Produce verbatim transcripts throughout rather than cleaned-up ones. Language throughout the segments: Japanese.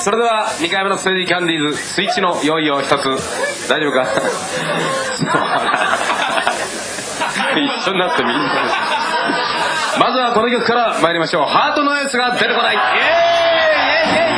それではにかいめのステージキャンディーズスイッチの用意を一つ。大丈夫か一緒になってみんなまずはこの曲から参りましょう。ハートのエースが出てこない。イエーイイエーイイエーイイエーイイエーイイエーイ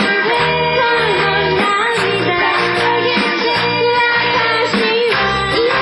「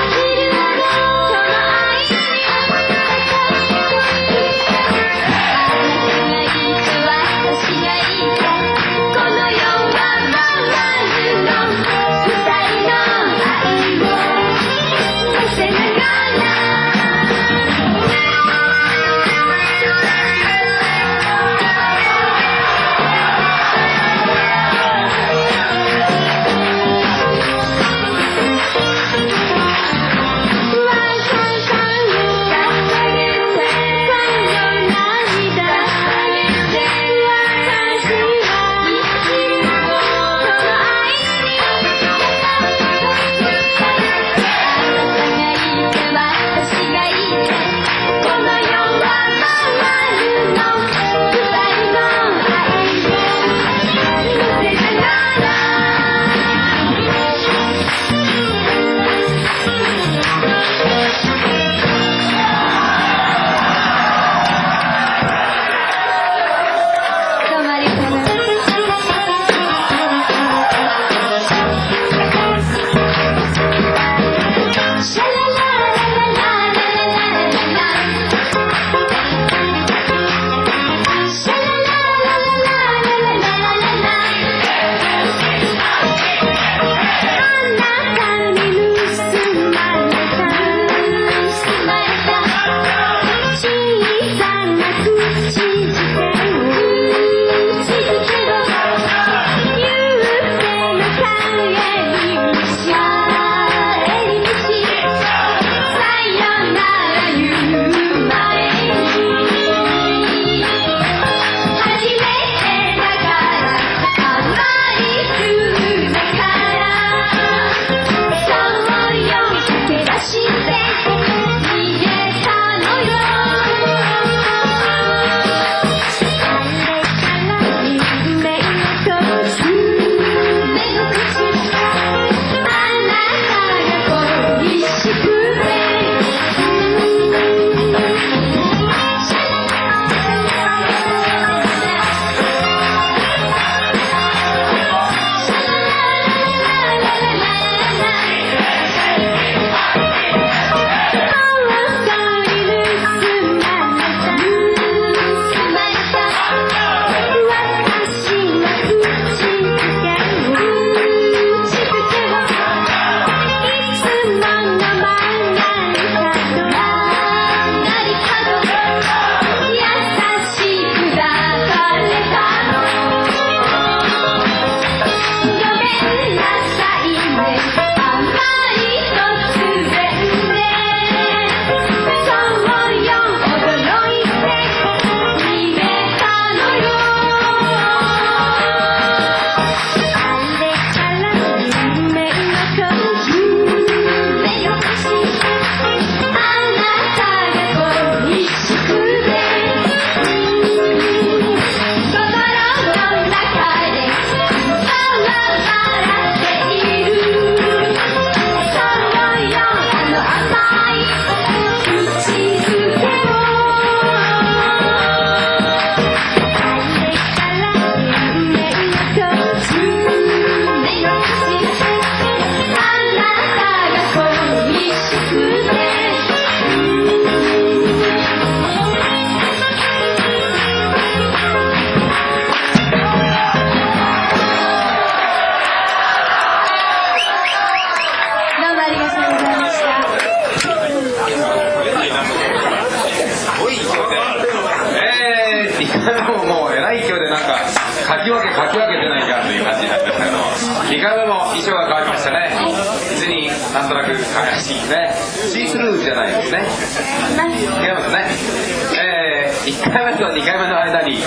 かいめももうえらい勢いでなんかかき分けかき分けてないかという感じになってましたけども、にかいめも衣装が変わりましたね。実になんとなく輝かしいね。シースルーじゃないですね。違いますね。えー、いっかいめとにかいめの間に、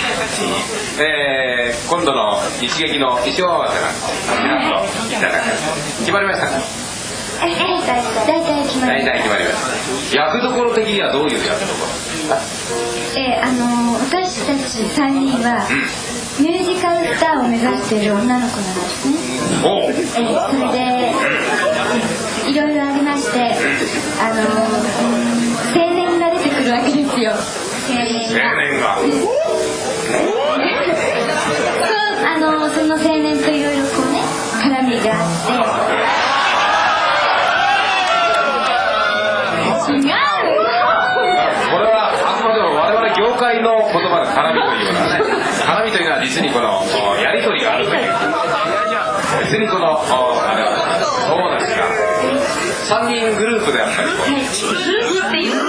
えー、今度の日劇の衣装合わせがちらっといただく。決まりましたか？ 大体決まりました。 大体決まりました。役どころ的にはどういう役どころ？ えー、あのー、私たちさんにんは、うん、ミュージカルスターを目指している女の子なんですね。 おう、 えー、それで、いろいろありまして、あのー、青年が出てくるわけですよ。青年が。 青年が。 そう、あのー、その青年といろいろこうね、絡みがあって。違う。 これはあくまでも我々業界の言葉で絡みというようなね、絡みというのは実にこのやり取りがあるという、別にこのあれはそうですか、さんにんグループでやっぱりこう、 グループっていう違い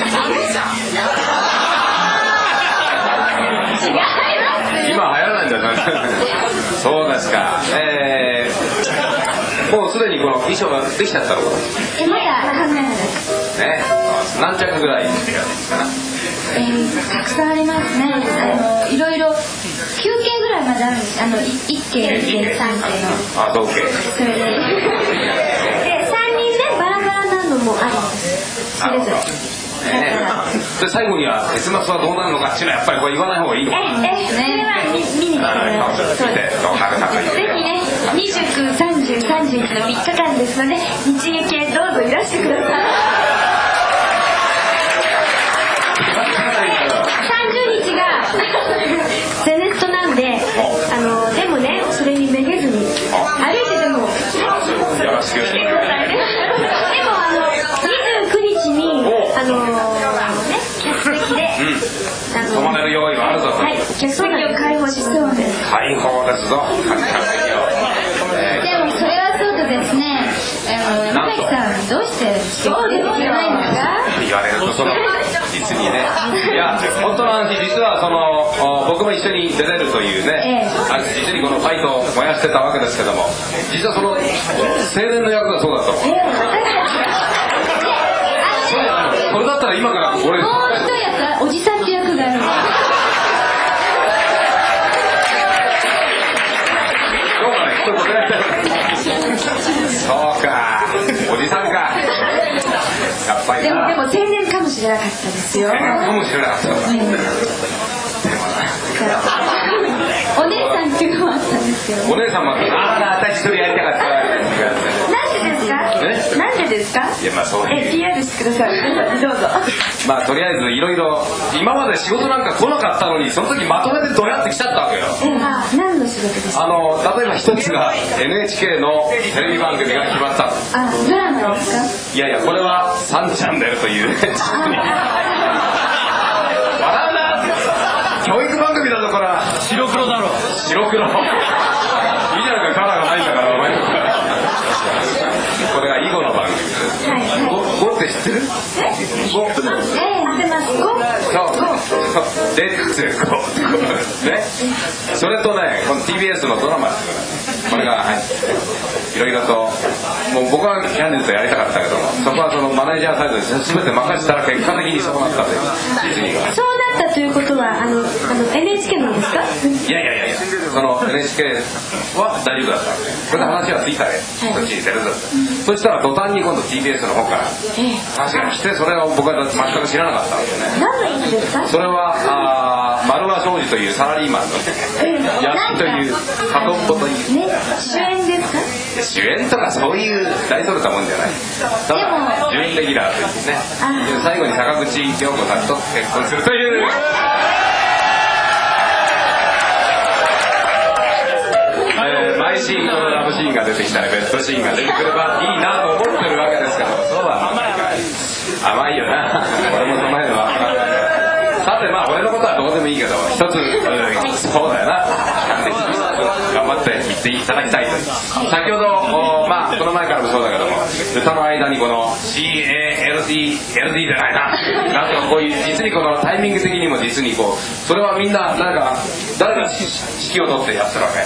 ます今流行らないんだよそうですか、えー、もうすでにこの衣装ができちゃったのかな。 え、まだ考えないですね、何着ぐらいかな。 えー、たくさんありますね。あのいろいろきゅうけいぐらいまであるんです。あのいっけいでさんけいの。 あ、同系。 それででさんにんでバラバラなのもあるんです。それぞれ。 ね、で最後には結末はどうなるのかっていうのはやっぱりこれ言わない方がいいのかな。 ええ、それは見見に来てもらいます。 そうです。ぜひね、にじゅうく、さんじゅう、さんじゅういちのみっかかんですので、日劇へどうぞいらしてください。さんじゅうにちがゼネストなんで、あのでもね、それにめげずに歩いてでもよろしく来てくださいね。でもあのにじゅうくにちにあのね、客席で、 うん、あの泊まれる用意はあるぞと。 はい、客席を開放しそうです。 開放ですぞ。 でもそれはそうとですね、山崎さんどうしてそうですよないんですか？ 言われるとその実にね、いや本当の話、実はその僕も一緒に出れるというね、ええ、実にこのファイトを燃やしてたわけですけども、実はその青年の役がそうだったの。ええ、それだったら今から俺もう一役おじさんって役がある。 そうか、おじさんか。やっぱりでもでも青年かもしれなかったですよ。 かもしれなかった。 お姉さんっていうのもあったんですけど。 お姉さんもああ、私一人やりたかった。 なんでですか？なんでですか？ いや、まあそういう。 え、ピーアール してください。どうぞ。 まあとりあえずいろいろ今まで仕事なんか来なかったのに、その時まとめてどうやって来ちゃったわけよ。 あ、何の仕事ですか？ あの例えば一つが エヌエイチケー のテレビ番組が決まった。 あ、ドラマですか？ いやいや、これはさんチャンネルというね。笑うな。教育番組だぞこれは。 白黒だろ。 白黒。いいじゃないか、カラーがないんだからお前。これが囲碁の番組です。 はいはい。 碁って知ってる？碁。 ええ、知ってます。碁。 そう。レッツゴー。ね。それとね、この ティービーエス のドラマですこれが、はい、いろいろと、もう僕はキャンディーズとやりたかったけども、そこはそのマネージャーサイドで全て任せたら結果的にそうなったというディズニーが。 そうなったということはあのあの エヌエイチケー なんですか？ いやいやいやいや、その エヌエイチケー は大丈夫だったんで、それで話はついたで、そっちに出るぞって、そしたら途端に今度 ティービーエス の方から話が来て、それを僕は全く知らなかったんですよね。 何の意味ですか？ それはあ丸和庄司というサラリーマンの役という片っぽという、 ね、主演ですか？ 主演とかそういう大それたもんじゃない。ただ準レギュラーというね、最後に坂口涼子さんと結婚するという。えー、毎シーンこのラブシーンが出てきたらベストシーンが出てくればいいなと思ってるわけですけど、そうは甘いかい。甘いよな。俺もその前のは分かんない。さてまあ俺のことはどうでもいいけど、一つ、うん、そうだよな。 頑張っていっていただきたいと。先ほどまあこの前からもそうだけども、歌の間にこの シーエーエルディー エルディー じゃないな、なんとかこういう実にこのタイミング的にも実にこう、それはみんな誰か誰が指揮を取ってやってるわけ。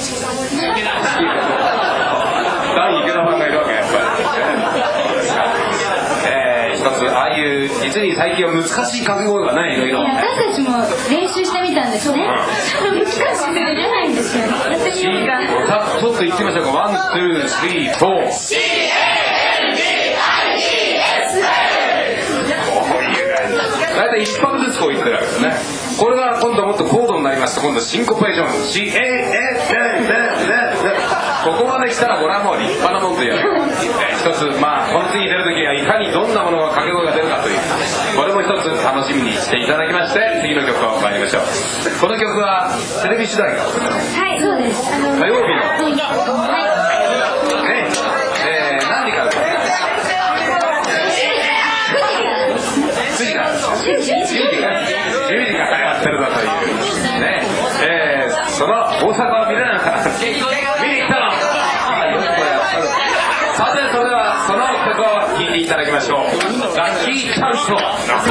第池田さんがいるわけやっぱり。えー、一つああいう実に最近は難しい掛け声がね、いろいろ。 私たちも練習してみたんですね。難しくて出ないんですよ。やってみようか。 ちょっと言ってみましょうか。ワン、ツー、スリー、フォー。シーエーエルディーアイイーエス。こういう感じ。大体一拍ずつこう言ってるわけですね。これが今度もっと高度になりますと、今度シンコペーション。シーエーエルディー。ここまで来たらこれはもう立派なもんというわけ。一つまあこの次出るときはいかにどんなものが掛け声が出るかという、これも一つ楽しみにしていただきまして、次の曲を参りましょう。この曲はテレビ主題歌。 はい、そうです。あの火曜日の。 はい。 ね、えー、何時からですか。くじからですか。じゅうじからじゅうじからやってるだというね、えー、その大阪を見れなかった見に来たの。さてそれではその曲を聴いていただきましょう。ラッキーチャンスを。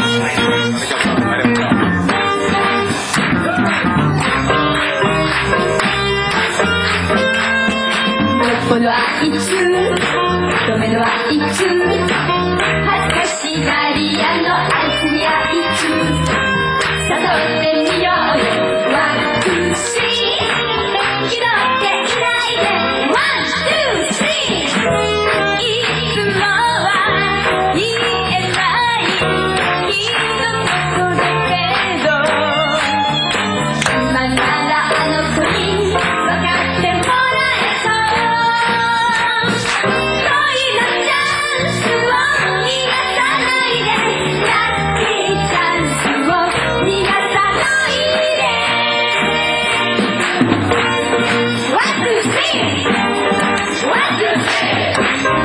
このはいつ止めのはいつ恥ずかしがり屋のあいつにはいつ誘ってみようよ。ワン、ツー、スリー気取っていないで。ワン、ツー、スリーいつもは言えない一言だけど、今ならあの子に分かってもらえそう。恋のチャンスを逃がさないで。ラッキーチャンスを逃がさないで。ワン、ツー、スリーワン、ツー、スリー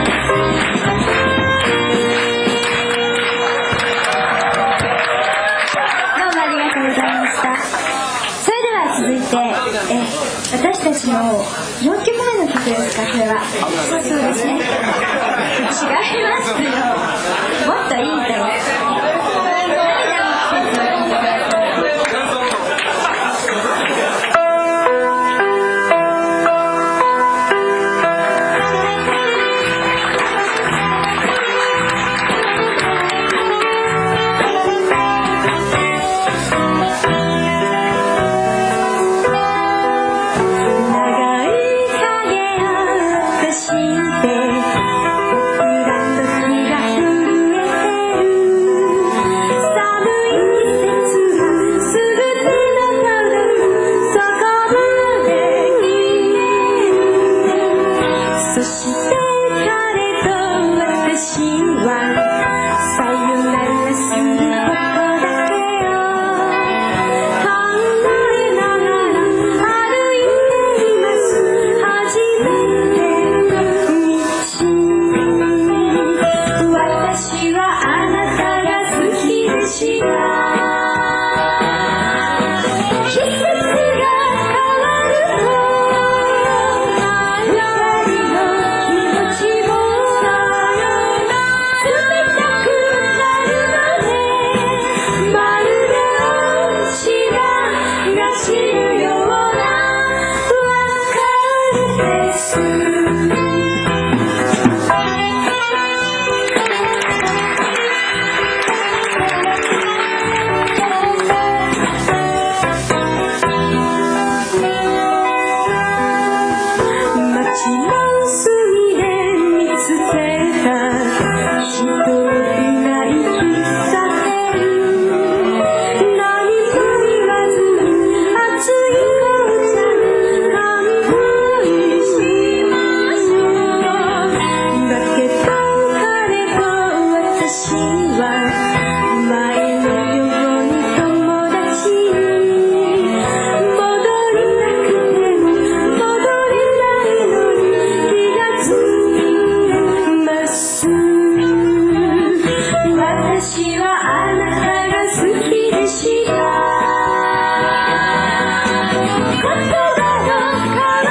どうもありがとうございました。それでは続いて、え私たちのよんきょくめの曲ですか、それは。そうそうですね。違いますよ。もっといい歌を。言葉の代わ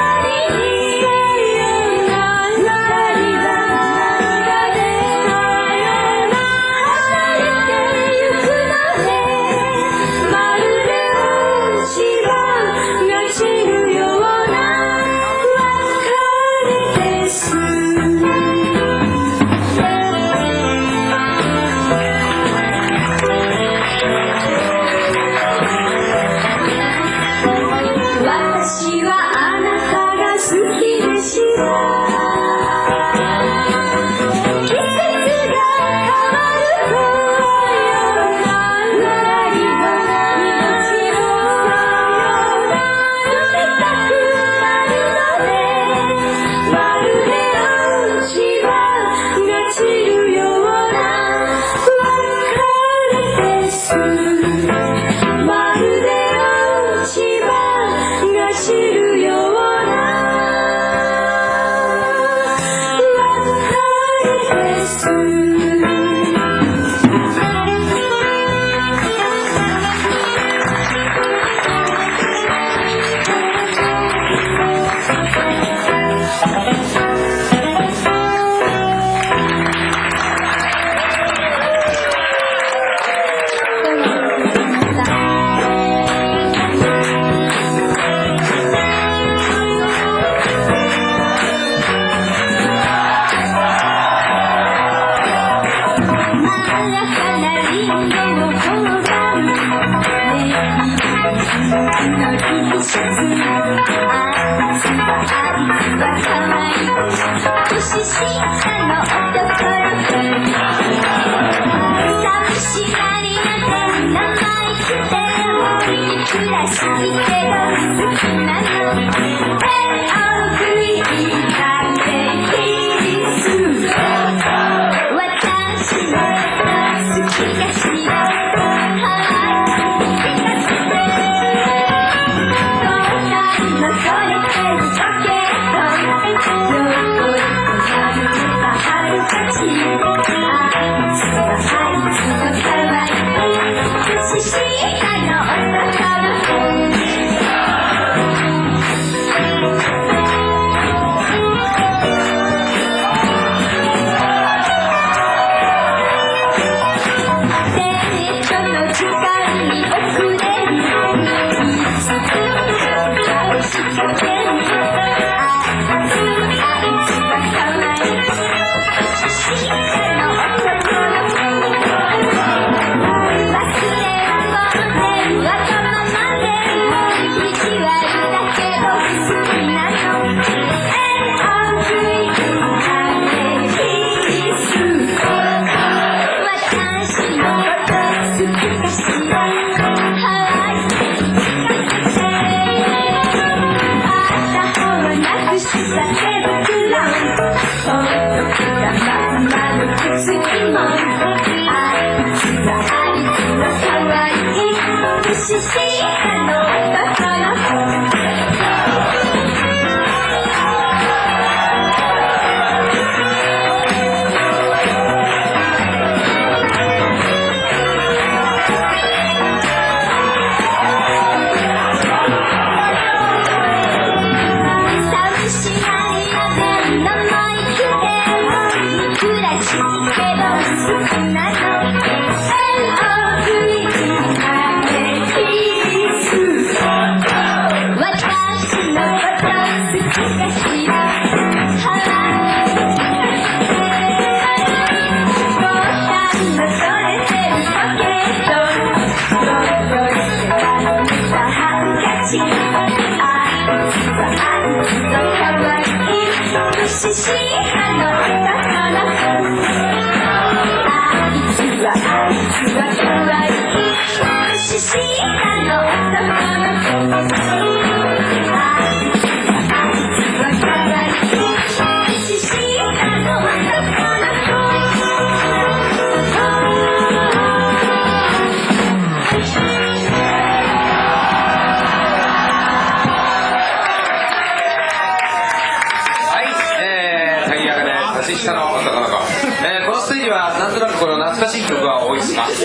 下の男の子、えー、このステージはなんとなくこの懐かしい曲が多いですか、え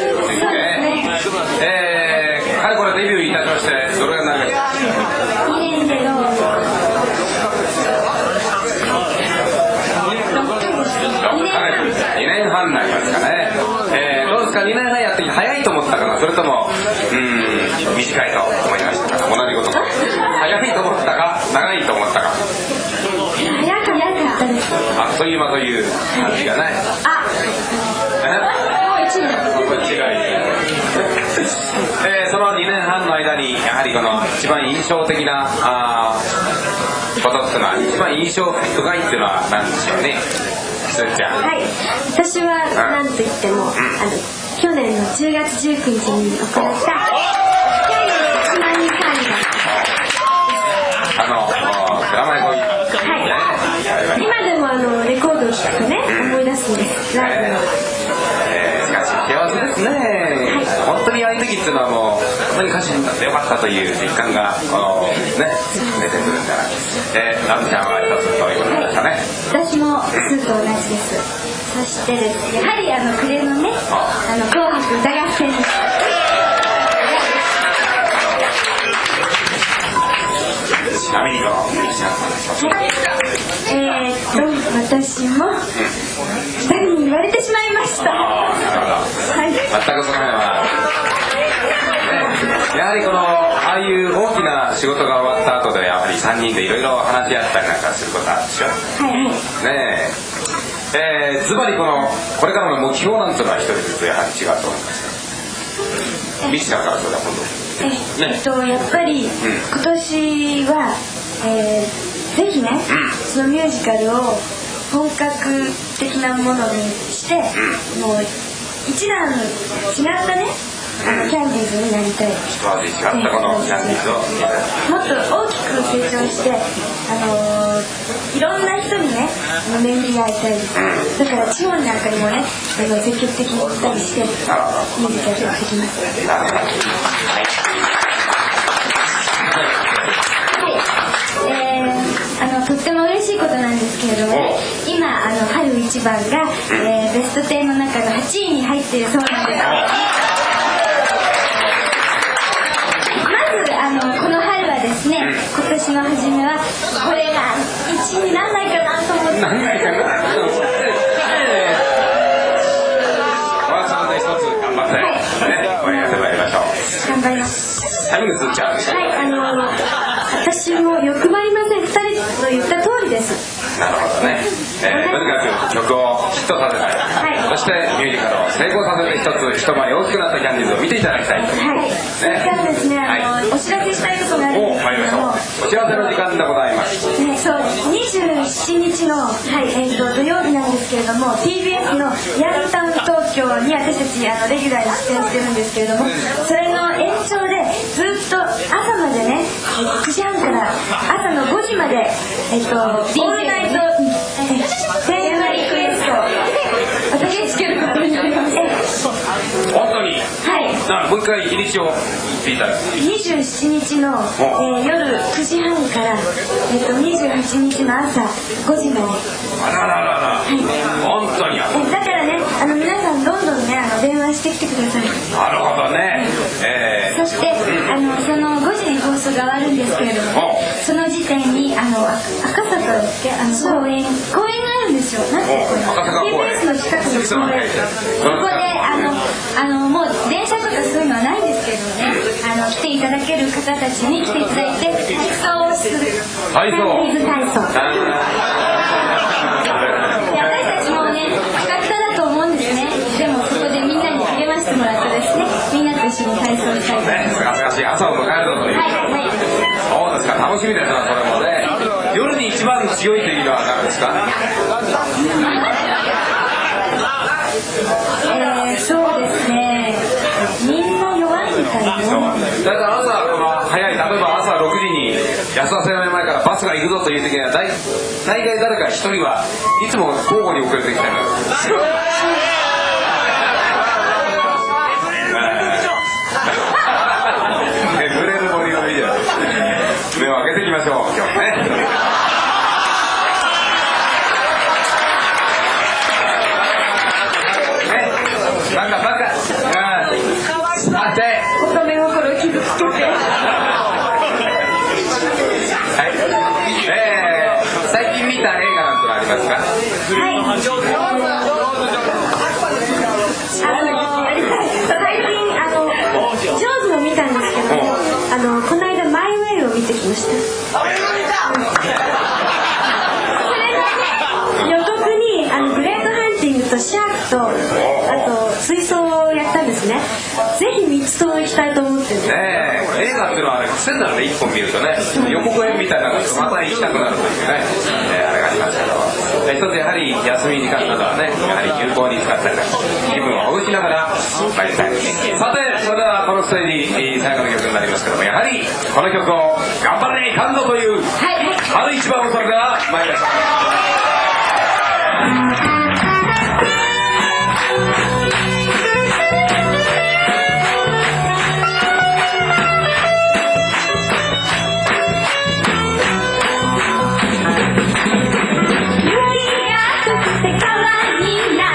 ー、かれこれデビューいたしましてどれぐらいになりましたにねんはんになりますかね、えー、どうですかにねんはんやって早いと思ったかな、それともうーん短いと思いましたか、同じこと早いと思ったか長いと思ったか、あっという間という感じがない。あ、えー、そのにねんはんの間にやはりこの一番印象的なあことっていうのは、一番印象深いっていうのは何でしょうね、すーちゃん。 はい、私は何と言っても、うん、あの去年のじゅうがつじゅうくにちに行ったキャリアいちまんにん会議あの名前こういう、はい、 今でもあのレコードを聴くとね、うん、思い出すんですライブの、 えー、しかし幸せですね、はい、本当にああいう時っていうのはもう本当に歌手になってよかったという実感がこのね出てくるんじゃない、えー、ナムちゃんは一つそういうことでしたね、 はい、私もスーと同じです。 そしてですね、やはりあの暮れのね、あの紅白歌合戦にちなみにどうえーっと私もふたりに言われてしまいました。はい。 全くその辺は、ね、やはりこのああいう大きな仕事が終わった後でやはりさんにんでいろいろ話し合ったりなんかすることあるでしょ。 はいはい。 ねえ、えー、ズバリこのこれからの目標なんていうのは一人ずつやはり違うと思います。ミキさんからそれは今度。 えねえっとやっぱり今年は、えー、ぜひね、 うんそのミュージカルを本格的なものにして、もう一段違ったね、あのキャンディーズになりたい。 一味違ったこのキャンディーズを見たい。 もっと大きく成長して、あのー、いろんな人にね、あの巡り合いたいです。だから地方なんかにもね、あの積極的に行ったりして、ミュージカルやってきます。 なるほど。 はい、えー、あのとっても嬉しいことなんですけれどもね、今あの春一番が、えー、ベストじゅうの中のはちいに入っているそうなんです。まずあのこの春はですね、今年の初めはこれがいちいにならないかなと思って。 何がいかな。まあそので一つ頑張って、ね、応援やってまいりましょう。 頑張ります。 タイムズちゃん。 はい、あの私も欲張りません。ふたりと言った通りです。 なるほどね。えー、とにかく曲をヒットさせたい、 はい、 そしてミュージカルを成功させて一つ一回り大きくなったキャンディーズを見ていただきたい。 はい。それからですね、あの、はい、お知らせしたいことがあるんですけれども、 お知らせの時間でございます。 ね、そうにじゅうしちにちの、はいえー、と土曜日なんですけれども ティービーエス のヤンタウン東京に私たちあのレギュラーに出演してるんですけれども、それの延長でずっと朝までね、えー、くじはんから朝のごじまで、えー、とオールナイト電話リクエスト私つけることになりまして、 本当に、 はい、 なもう一回日にちを言っていただきにじゅうしちにちの、えー、夜くじはんから、えー、とにじゅうはちにちの朝ごじまで。 あらららら、はい、本当に。 えだからね、あの皆さんどんどんね、あの電話してきてください。 なるほどね。えー、 そして、あのそのごじに放送が終わるんですけれども、その時点にあの赤坂ですあの公園公園があるんですよ。なんていうの？ ティービーエス の近くの公園。そこであのあのもう電車とかそういうのはないんですけれどもね、あの来ていただける方たちに来ていただいて体操をする。 体操。 水体操。私たちもね、スカスカだと思うんですね。でもそこでみんなに励ましてもらってですね、みんなと一緒に体操したいと思います。 すがすがしい朝を迎えるという。 はいはい。 そうですか、楽しみですな、それもね。夜に一番強いというのは何ですか？ えー、そうですね。みんな弱いみたいな。 だから朝この早い、例えば朝ろくじに安田生命前からバスが行くぞという時には大大概誰か一人はいつも交互に遅れてきたんです眠れる森のいいじゃないですか。目を開けていきましょう今日ね。バカバカ、うん、さて乙女心傷つけて。 はい、えー、最近見た映画なんてのありますか？ はい。あの最近あのジョーズを見たんですけども、あのこの間マイウェイを見てきました。それがね、予告にあのグレードハンティングとシャークとあと水槽をやったんですね。ぜひみっつとも行きたいと思ってる。 ねえ、映画っていうのはね、癖になるね、一本見るとね、予告編みたいなのがまた行きたくなるというね、えー、あれがありますけど、一つやはり休み時間などはね、やはり有効に使ったりとか、気分をほぐしながら参りたい。さて、それではこのステージ最後の曲になりますけども、やはりこの曲を頑張れいかんぞという、春一番をそれでは参りましょう。 雪が降って川にな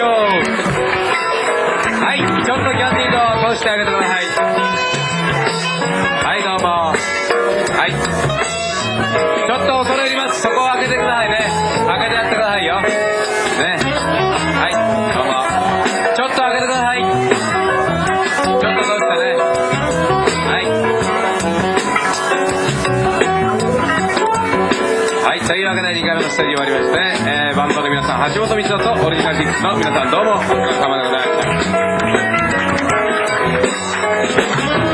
ょう。はい、ちょっとキャンディードを通してあげてください。はい、どうも。はい。ちょっと恐れ入ります。そこを開けてくださいね。開けてやってくださいよ。ね。はい、どうも。ちょっと開けてください。ちょっとどうしてね。はい。はい、というわけでにかいめのステージ終わりまして、えー、バンドの皆さん、橋本光人とオリジナルシックスの皆さんどうもお疲れ様でございました。